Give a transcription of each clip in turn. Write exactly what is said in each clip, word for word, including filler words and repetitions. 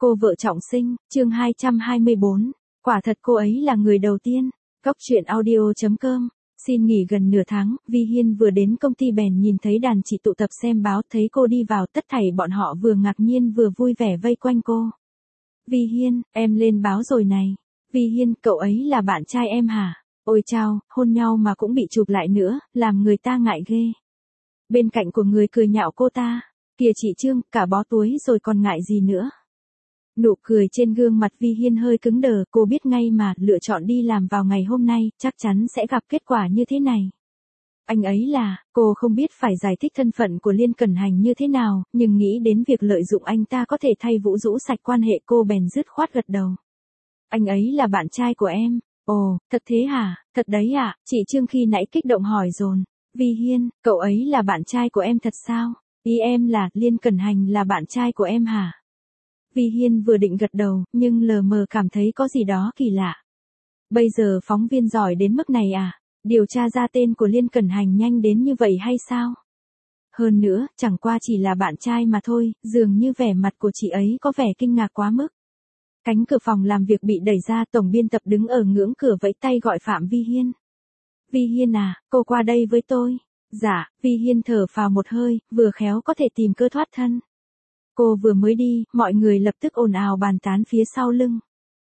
Cô vợ trọng sinh, chương hai trăm hai mươi bốn. Quả thật cô ấy là người đầu tiên. Cóc truyện audio chấm com. Xin nghỉ gần nửa tháng, Vi Hiên vừa đến công ty bèn nhìn thấy đàn chị tụ tập xem báo, thấy cô đi vào, tất thảy bọn họ vừa ngạc nhiên vừa vui vẻ vây quanh cô. Vi Hiên, em lên báo rồi này. Vi Hiên, cậu ấy là bạn trai em hả? Ôi chao, hôn nhau mà cũng bị chụp lại nữa, làm người ta ngại ghê. Bên cạnh của người cười nhạo cô ta. Kìa chị Trương, cả bó túi rồi còn ngại gì nữa. Nụ cười trên gương mặt Vi Hiên hơi cứng đờ, cô biết ngay mà, lựa chọn đi làm vào ngày hôm nay, chắc chắn sẽ gặp kết quả như thế này. Anh ấy là, cô không biết phải giải thích thân phận của Liên Cẩn Hành như thế nào, nhưng nghĩ đến việc lợi dụng anh ta có thể thay Vũ rũ sạch quan hệ, cô bèn dứt khoát gật đầu. Anh ấy là bạn trai của em. Ồ, thật thế hả? Thật đấy ạ, à? Chị Trương khi nãy kích động hỏi dồn. Vi Hiên, cậu ấy là bạn trai của em thật sao? Ý em là, Liên Cẩn Hành là bạn trai của em hả? Vi Hiên vừa định gật đầu, nhưng lờ mờ cảm thấy có gì đó kỳ lạ. Bây giờ phóng viên giỏi đến mức này à? Điều tra ra tên của Liên Cẩn Hành nhanh đến như vậy hay sao? Hơn nữa, chẳng qua chỉ là bạn trai mà thôi, dường như vẻ mặt của chị ấy có vẻ kinh ngạc quá mức. Cánh cửa phòng làm việc bị đẩy ra, tổng biên tập đứng ở ngưỡng cửa vẫy tay gọi Phạm Vi Hiên. Vi Hiên à, cô qua đây với tôi. Dạ, Vi Hiên thở phào một hơi, vừa khéo có thể tìm cơ thoát thân. Cô vừa mới đi, mọi người lập tức ồn ào bàn tán phía sau lưng.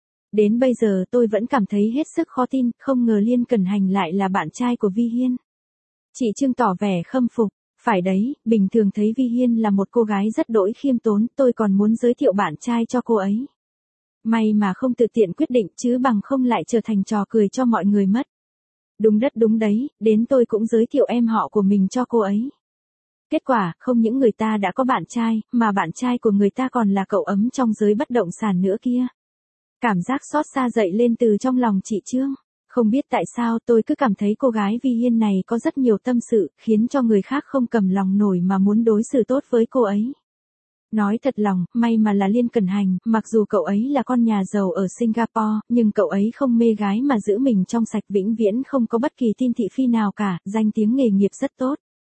Đến bây giờ tôi vẫn cảm thấy hết sức khó tin, không ngờ Liên Cẩn Hành lại là bạn trai của Vi Hiên. Chị Trương tỏ vẻ khâm phục. Phải đấy, bình thường thấy Vi Hiên là một cô gái rất đỗi khiêm tốn, tôi còn muốn giới thiệu bạn trai cho cô ấy. May mà không tự tiện quyết định, chứ bằng không lại trở thành trò cười cho mọi người mất. Đúng đất đúng đấy, đến tôi cũng giới thiệu em họ của mình cho cô ấy. Kết quả, không những người ta đã có bạn trai, mà bạn trai của người ta còn là cậu ấm trong giới bất động sản nữa kia. Cảm giác xót xa dậy lên từ trong lòng chị Trương. Không biết tại sao tôi cứ cảm thấy cô gái Vi Hiên này có rất nhiều tâm sự, khiến cho người khác không cầm lòng nổi mà muốn đối xử tốt với cô ấy. Nói thật lòng, may mà là Liên Cẩn Hành, mặc dù cậu ấy là con nhà giàu ở Singapore, nhưng cậu ấy không mê gái mà giữ mình trong sạch, vĩnh viễn không có bất kỳ tin thị phi nào cả, danh tiếng nghề nghiệp rất tốt.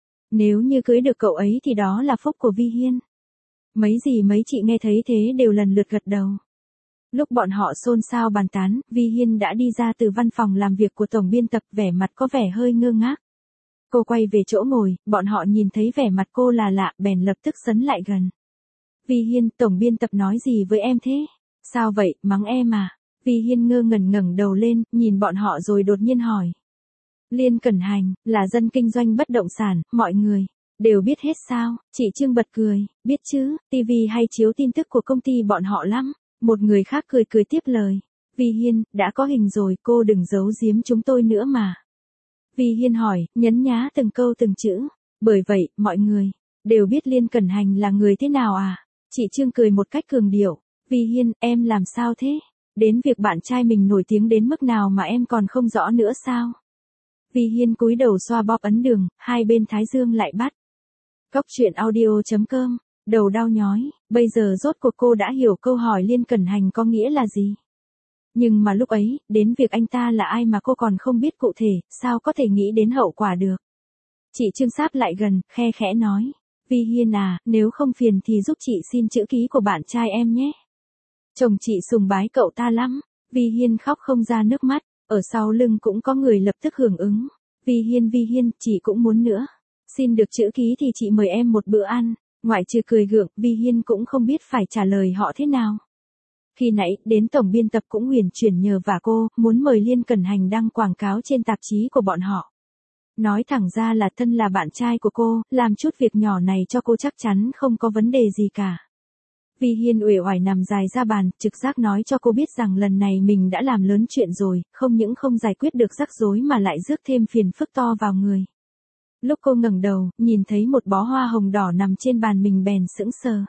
Nếu như cưới được cậu ấy thì đó là phúc của Vi Hiên. Mấy gì mấy chị nghe thấy thế đều lần lượt gật đầu. Lúc bọn họ xôn xao bàn tán, Vi Hiên đã đi ra từ văn phòng làm việc của tổng biên tập, vẻ mặt có vẻ hơi ngơ ngác. Cô quay về chỗ ngồi, bọn họ nhìn thấy vẻ mặt cô là lạ, bèn lập tức sấn lại gần. Vi Hiên, tổng biên tập nói gì với em thế? Sao vậy, mắng em à? Vi Hiên ngơ ngẩn ngẩng đầu lên, nhìn bọn họ rồi đột nhiên hỏi. Liên Cẩn Hành, là dân kinh doanh bất động sản, mọi người đều biết hết sao? Chị Trương bật cười, biết chứ, ti vi hay chiếu tin tức của công ty bọn họ lắm. Một người khác cười cười tiếp lời. Vi Hiên, đã có hình rồi, cô đừng giấu giếm chúng tôi nữa mà. Vi Hiên hỏi, nhấn nhá từng câu từng chữ. Bởi vậy, mọi người đều biết Liên Cẩn Hành là người thế nào à? Chị Trương cười một cách cường điệu. Vi Hiên, em làm sao thế? Đến việc bạn trai mình nổi tiếng đến mức nào mà em còn không rõ nữa sao? Vi Hiên cúi đầu xoa bóp ấn đường, hai bên thái dương lại bắt. Cóc truyện audio chấm com. Đầu đau nhói, bây giờ rốt cuộc cô đã hiểu câu hỏi Liên Cẩn Hành có nghĩa là gì. Nhưng mà lúc ấy, đến việc anh ta là ai mà cô còn không biết cụ thể, sao có thể nghĩ đến hậu quả được. Chị Trương sáp lại gần, khe khẽ nói. Vi Hiên à, nếu không phiền thì giúp chị xin chữ ký của bạn trai em nhé. Chồng chị sùng bái cậu ta lắm. Vi Hiên khóc không ra nước mắt, ở sau lưng cũng có người lập tức hưởng ứng. Vi Hiên Vi Hiên, chị cũng muốn nữa. Xin được chữ ký thì chị mời em một bữa ăn. Ngoại trừ cười gượng, Vi Hiên cũng không biết phải trả lời họ thế nào. Khi nãy, đến tổng biên tập cũng huyền chuyển nhờ vả cô, muốn mời Liên Cẩn Hành đăng quảng cáo trên tạp chí của bọn họ. Nói thẳng ra là thân là bạn trai của cô, làm chút việc nhỏ này cho cô chắc chắn không có vấn đề gì cả. Vi Hiên uể oải nằm dài ra bàn, trực giác nói cho cô biết rằng lần này mình đã làm lớn chuyện rồi, không những không giải quyết được rắc rối mà lại rước thêm phiền phức to vào người. Lúc cô ngẩng đầu, nhìn thấy một bó hoa hồng đỏ nằm trên bàn mình bèn sững sờ.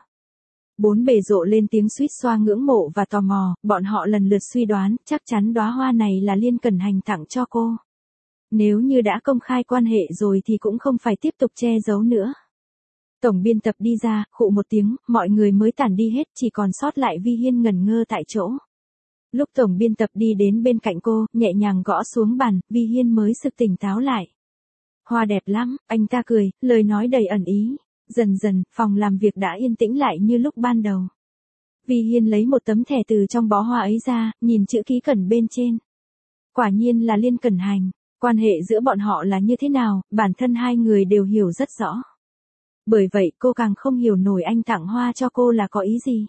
Bốn bề rộ lên tiếng suýt xoa ngưỡng mộ và tò mò, bọn họ lần lượt suy đoán, chắc chắn đóa hoa này là Liên Cẩn Hành tặng cho cô. Nếu như đã công khai quan hệ rồi thì cũng không phải tiếp tục che giấu nữa. Tổng biên tập đi ra, khụ một tiếng, mọi người mới tản đi hết, chỉ còn sót lại Vi Hiên ngẩn ngơ tại chỗ. Lúc tổng biên tập đi đến bên cạnh cô, nhẹ nhàng gõ xuống bàn, Vi Hiên mới sực tỉnh táo lại. Hoa đẹp lắm, anh ta cười, lời nói đầy ẩn ý. Dần dần, phòng làm việc đã yên tĩnh lại như lúc ban đầu. Vi Hiên lấy một tấm thẻ từ trong bó hoa ấy ra, nhìn chữ ký cẩn bên trên. Quả nhiên là Liên Cẩn Hành, quan hệ giữa bọn họ là như thế nào, bản thân hai người đều hiểu rất rõ. Bởi vậy cô càng không hiểu nổi anh tặng hoa cho cô là có ý gì.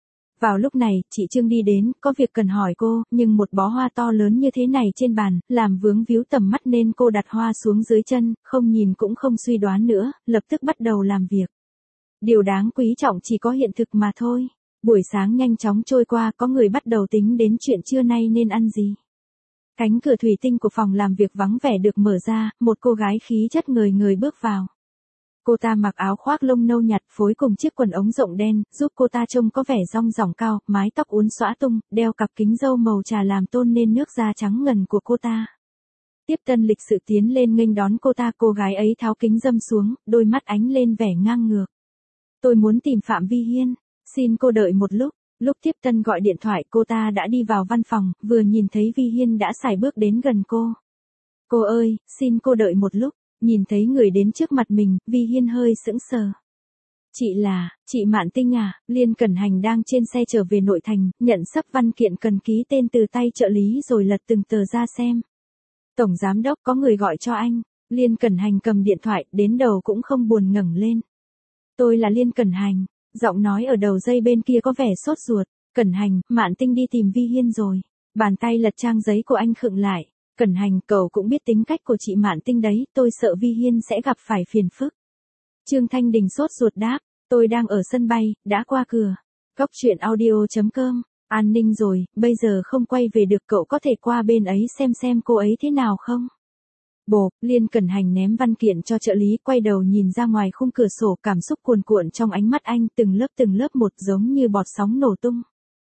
Vào lúc này, chị Trương đi đến, có việc cần hỏi cô, nhưng một bó hoa to lớn như thế này trên bàn, làm vướng víu tầm mắt nên cô đặt hoa xuống dưới chân, không nhìn cũng không suy đoán nữa, lập tức bắt đầu làm việc. Điều đáng quý trọng chỉ có hiện thực mà thôi. Buổi sáng nhanh chóng trôi qua, có người bắt đầu tính đến chuyện trưa nay nên ăn gì. Cánh cửa thủy tinh của phòng làm việc vắng vẻ được mở ra, một cô gái khí chất ngời ngời bước vào. Cô ta mặc áo khoác lông nâu nhạt phối cùng chiếc quần ống rộng đen, giúp cô ta trông có vẻ rong ròng cao, mái tóc uốn xõa tung, đeo cặp kính râu màu trà làm tôn nên nước da trắng ngần của cô ta. Tiếp tân lịch sự tiến lên nghênh đón cô ta, cô gái ấy tháo kính râm xuống, đôi mắt ánh lên vẻ ngang ngược. Tôi muốn tìm Phạm Vi Hiên, xin cô đợi một lúc. Lúc tiếp tân gọi điện thoại cô ta đã đi vào văn phòng, vừa nhìn thấy Vi Hiên đã sải bước đến gần cô. Cô ơi, xin cô đợi một lúc. Nhìn thấy người đến trước mặt mình, Vi Hiên hơi sững sờ. Chị là, chị Mạn Tinh à? Liên Cẩn Hành đang trên xe trở về nội thành, nhận sắp văn kiện cần ký tên từ tay trợ lý rồi lật từng tờ ra xem. Tổng giám đốc có người gọi cho anh. Liên Cẩn Hành cầm điện thoại, đến đầu cũng không buồn ngẩng lên. Tôi là Liên Cẩn Hành. Giọng nói ở đầu dây bên kia có vẻ sốt ruột. Cẩn Hành, Mạn Tinh đi tìm Vi Hiên rồi. Bàn tay lật trang giấy của anh khựng lại. Cẩn Hành, cậu cũng biết tính cách của chị Mạn Tinh đấy, tôi sợ Vi Hiên sẽ gặp phải phiền phức. Trương Thanh Đình sốt ruột đáp, tôi đang ở sân bay, đã qua cửa. Góc chuyện audio chấm com, an ninh rồi, bây giờ không quay về được, cậu có thể qua bên ấy xem xem cô ấy thế nào không? Bộp, Liên Cẩn Hành ném văn kiện cho trợ lý, quay đầu nhìn ra ngoài khung cửa sổ, cảm xúc cuồn cuộn trong ánh mắt anh, từng lớp từng lớp một giống như bọt sóng nổ tung.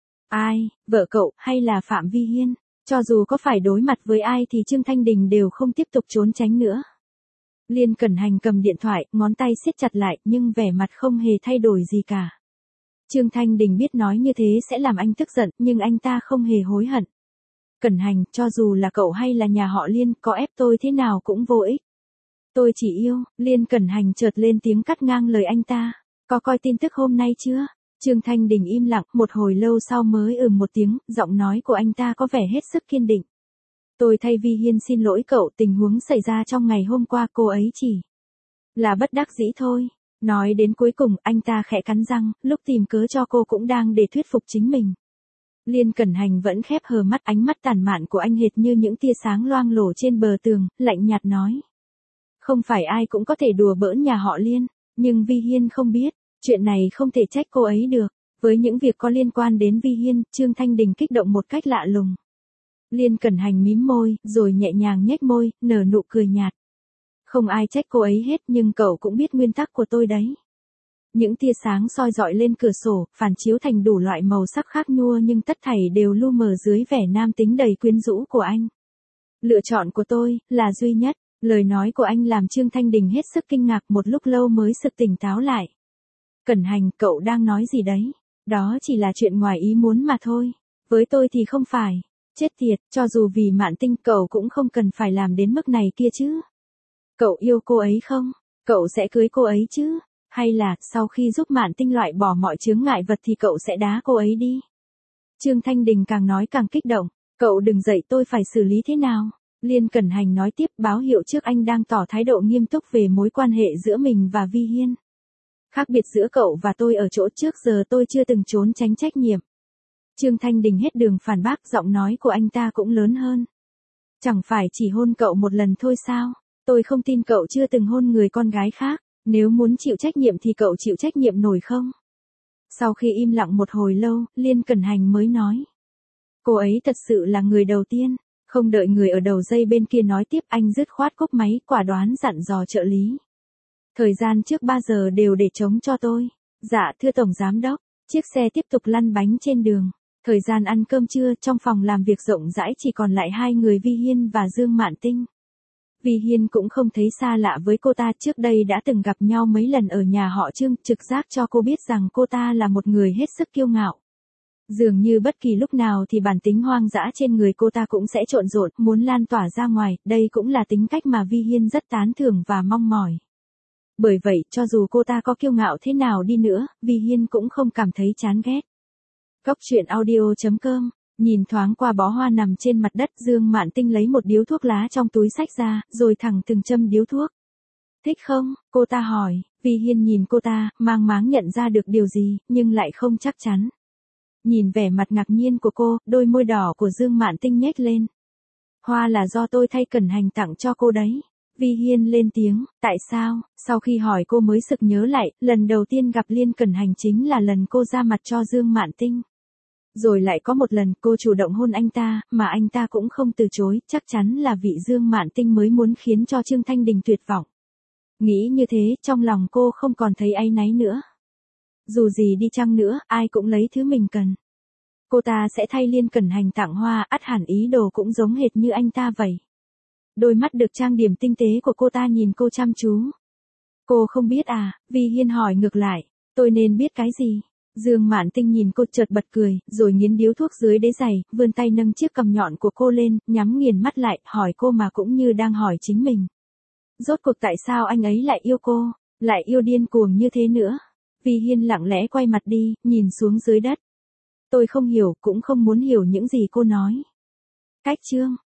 Ai, vợ cậu, hay là Phạm Vi Hiên? Cho dù có phải đối mặt với ai thì Trương Thanh Đình đều không tiếp tục trốn tránh nữa. Liên Cẩn Hành cầm điện thoại, ngón tay siết chặt lại, nhưng vẻ mặt không hề thay đổi gì cả. Trương Thanh Đình biết nói như thế sẽ làm anh tức giận, nhưng anh ta không hề hối hận. Cẩn Hành, cho dù là cậu hay là nhà họ Liên, có ép tôi thế nào cũng vô ích. Tôi chỉ yêu, Liên Cẩn Hành chợt lên tiếng cắt ngang lời anh ta. Có coi tin tức hôm nay chưa? Trương Thanh Đình im lặng, một hồi lâu sau mới ừm một tiếng, giọng nói của anh ta có vẻ hết sức kiên định. Tôi thay Vi Hiên xin lỗi cậu, tình huống xảy ra trong ngày hôm qua cô ấy chỉ là bất đắc dĩ thôi. Nói đến cuối cùng, anh ta khẽ cắn răng, lúc tìm cớ cho cô cũng đang để thuyết phục chính mình. Liên Cẩn Hành vẫn khép hờ mắt, ánh mắt tàn mạn của anh hệt như những tia sáng loang lổ trên bờ tường, lạnh nhạt nói. Không phải ai cũng có thể đùa bỡn nhà họ Liên, nhưng Vi Hiên không biết. Chuyện này không thể trách cô ấy được. Với những việc có liên quan đến Vi Hiên, Trương Thanh Đình kích động một cách lạ lùng. Liên Cẩn Hành mím môi, rồi nhẹ nhàng nhếch môi, nở nụ cười nhạt. Không ai trách cô ấy hết, nhưng cậu cũng biết nguyên tắc của tôi đấy. Những tia sáng soi dọi lên cửa sổ, phản chiếu thành đủ loại màu sắc khác nhua, nhưng tất thảy đều lu mờ dưới vẻ nam tính đầy quyến rũ của anh. Lựa chọn của tôi là duy nhất. Lời nói của anh làm Trương Thanh Đình hết sức kinh ngạc, một lúc lâu mới sực tỉnh táo lại. Cẩn Hành, cậu đang nói gì đấy? Đó chỉ là chuyện ngoài ý muốn mà thôi. Với tôi thì không phải. Chết tiệt, cho dù vì Mạn Tinh cậu cũng không cần phải làm đến mức này kia chứ. Cậu yêu cô ấy không? Cậu sẽ cưới cô ấy chứ? Hay là, sau khi giúp Mạn Tinh loại bỏ mọi chướng ngại vật thì cậu sẽ đá cô ấy đi? Trương Thanh Đình càng nói càng kích động. Cậu đừng dạy tôi phải xử lý thế nào. Liên Cẩn Hành nói tiếp, báo hiệu trước anh đang tỏ thái độ nghiêm túc về mối quan hệ giữa mình và Vi Hiên. Khác biệt giữa cậu và tôi ở chỗ trước giờ tôi chưa từng trốn tránh trách nhiệm. Trương Thanh Đình hết đường phản bác, giọng nói của anh ta cũng lớn hơn. Chẳng phải chỉ hôn cậu một lần thôi sao? Tôi không tin cậu chưa từng hôn người con gái khác. Nếu muốn chịu trách nhiệm thì cậu chịu trách nhiệm nổi không? Sau khi im lặng một hồi lâu, Liên Cẩn Hành mới nói. Cô ấy thật sự là người đầu tiên. Không đợi người ở đầu dây bên kia nói tiếp, anh dứt khoát cúp máy, quả đoán dặn dò trợ lý. Thời gian trước ba giờ đều để trống cho tôi. Dạ thưa Tổng Giám Đốc. Chiếc xe tiếp tục lăn bánh trên đường. Thời gian ăn cơm trưa, trong phòng làm việc rộng rãi chỉ còn lại hai người Vi Hiên và Dương Mạn Tinh. Vi Hiên cũng không thấy xa lạ với cô ta, trước đây đã từng gặp nhau mấy lần ở nhà họ Trương, trực giác cho cô biết rằng cô ta là một người hết sức kiêu ngạo. Dường như bất kỳ lúc nào thì bản tính hoang dã trên người cô ta cũng sẽ trộn rộn, muốn lan tỏa ra ngoài, đây cũng là tính cách mà Vi Hiên rất tán thưởng và mong mỏi. Bởi vậy, cho dù cô ta có kiêu ngạo thế nào đi nữa, Vi Hiên cũng không cảm thấy chán ghét. Cốc truyện audio chấm com. Nhìn thoáng qua bó hoa nằm trên mặt đất, Dương Mạn Tinh lấy một điếu thuốc lá trong túi xách ra, rồi thẳng từng châm điếu thuốc. Thích không? Cô ta hỏi. Vi Hiên nhìn cô ta, mang máng nhận ra được điều gì, nhưng lại không chắc chắn. Nhìn vẻ mặt ngạc nhiên của cô, đôi môi đỏ của Dương Mạn Tinh nhếch lên. Hoa là do tôi thay Cẩn Hành tặng cho cô đấy. Vi Hiên lên tiếng, tại sao? Sau khi hỏi cô mới sực nhớ lại, lần đầu tiên gặp Liên Cẩn Hành chính là lần cô ra mặt cho Dương Mạn Tinh. Rồi lại có một lần cô chủ động hôn anh ta, mà anh ta cũng không từ chối, chắc chắn là vị Dương Mạn Tinh mới muốn khiến cho Trương Thanh Đình tuyệt vọng. Nghĩ như thế, trong lòng cô không còn thấy áy náy nữa. Dù gì đi chăng nữa, ai cũng lấy thứ mình cần. Cô ta sẽ thay Liên Cẩn Hành tặng hoa, ắt hẳn ý đồ cũng giống hệt như anh ta vậy. Đôi mắt được trang điểm tinh tế của cô ta nhìn cô chăm chú. Cô không biết à? Vi Hiên hỏi ngược lại. Tôi nên biết cái gì? Dương Mạn Tinh nhìn cô chợt bật cười, rồi nghiến điếu thuốc dưới đế giày, vươn tay nâng chiếc cằm nhọn của cô lên, nhắm nghiền mắt lại, hỏi cô mà cũng như đang hỏi chính mình. Rốt cuộc tại sao anh ấy lại yêu cô, lại yêu điên cuồng như thế nữa? Vi Hiên lặng lẽ quay mặt đi, nhìn xuống dưới đất. Tôi không hiểu, cũng không muốn hiểu những gì cô nói. Cách chương